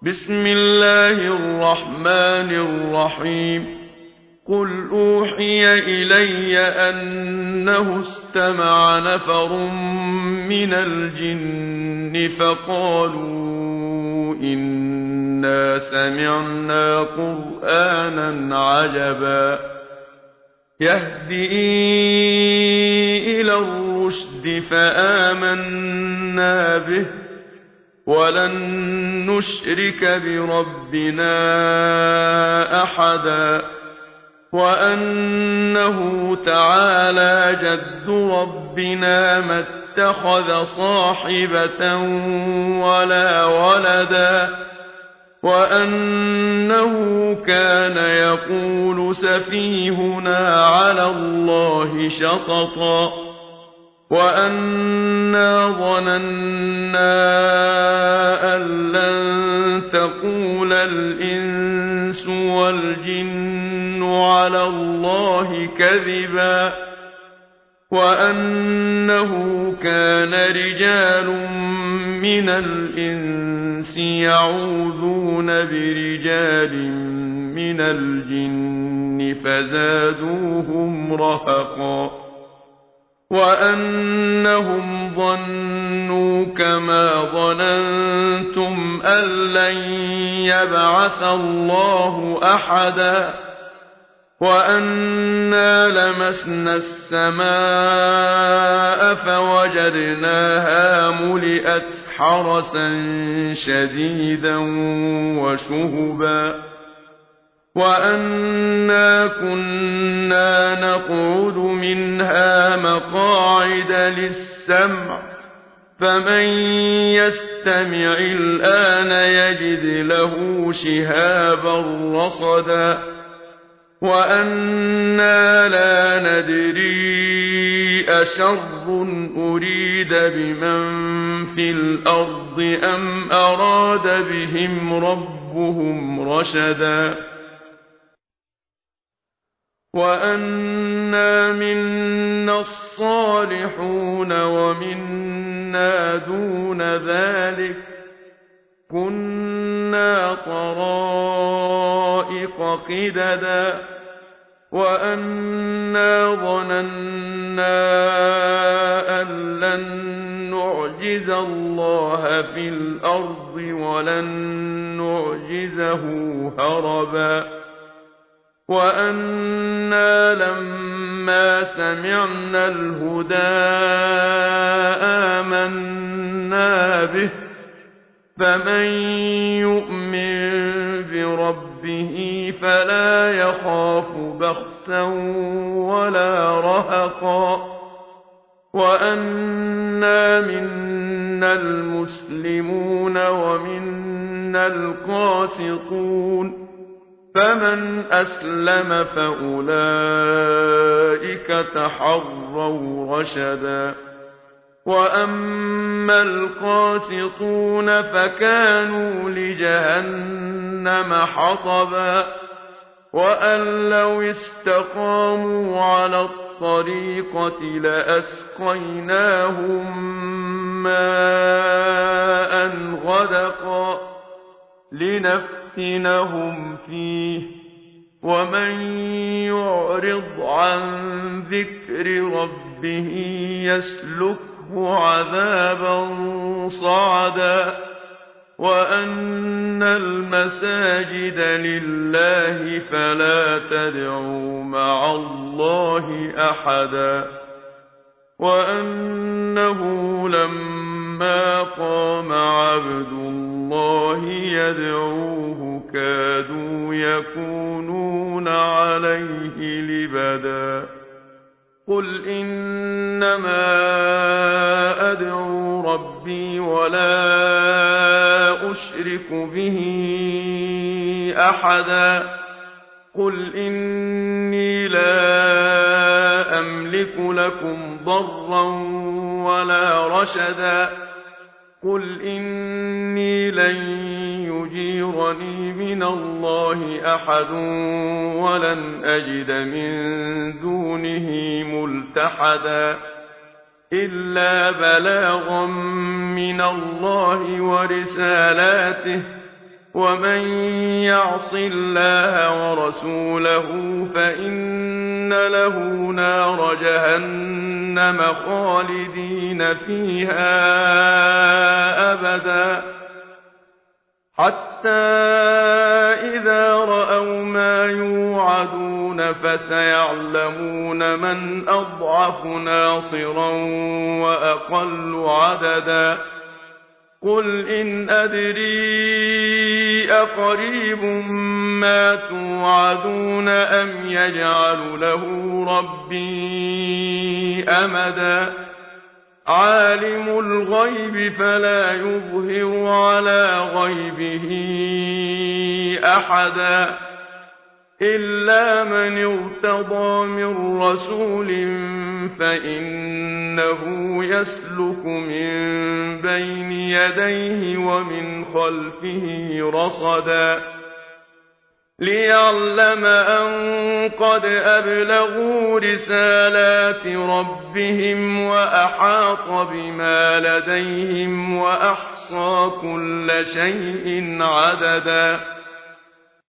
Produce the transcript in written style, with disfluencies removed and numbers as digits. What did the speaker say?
بسم الله الرحمن الرحيم قل أوحي إلي أنه استمع نفر من الجن فقالوا إنا سمعنا قرآنا عجبا يهدي إلى الرشد فآمنا به ولن نشرك بربنا أحدا وأنه تعالى جد ربنا ما اتخذ صاحبة ولا ولدا وأنه كان يقول سفيهنا على الله شططا وأنا ظننا أن لن تقول الإنس والجن على الله كذبا وأنه كان رجال من الإنس يعوذون برجال من الجن فزادوهم رهقا وأنهم ظنوا كما ظننتم أن لن يبعث الله أحدا وأنا لمسنا السماء فوجدناها ملئت حرسا شديدا وشهبا وأنا كنا نقعد منها مقاعد للسمع فمن يستمع الآن يجد له شهابا رصدا وأنا لا ندري أشر أريد بمن في الأرض أم أراد بهم ربهم رشدا وأنا منا الصالحون ومنا دون ذلك كنا طرائق قددا وأنا ظننا أن لن نعجز الله في الأرض ولن نعجزه هربا وأنا لما سمعنا الهدى آمنا به فمن يؤمن بربه فلا يخاف بخسا ولا رهقا وأنا منا المسلمون ومنا القاسطون فمن أسلم فأولئك تحروا رشدا وأما القاسطون فكانوا لجهنم حطبا وأن لو استقاموا على الطريقة لأسقيناهم ماء غدقا لنفتنهم فيه ومن يعرض عن ذكر ربه يسلكه عذابا صعدا وأن المساجد لله فلا تدعوا مع الله أحدا وأنه لما قام عبد الله يدعوه كادوا يكونون عليه لبدا قل إنما أدعو ربي ولا أشرك به أحدا قل إني لا أملك لكم ضرا ولا رشدا قل إني لن يجيرني من الله أحد ولن أجد من دونه ملتحدا إلا بلاغا من الله ورسالاته ومن يعص الله ورسوله فإن له نار جهنم خالدين فيها أبدا حتى إذا رأوا ما يوعدون فسيعلمون من أضعف ناصرا وأقل عددا قل إن أدري أقريب ما توعدون أم يجعل له ربي أمدا عالم الغيب فلا يظهر على غيبه أحدا إلا من ارتضى من رسول فإنه يسلك من بين يديه ومن خلفه رصدا ليعلم أن قد أبلغوا رسالات ربهم وأحاط بما لديهم وأحصى كل شيء عددا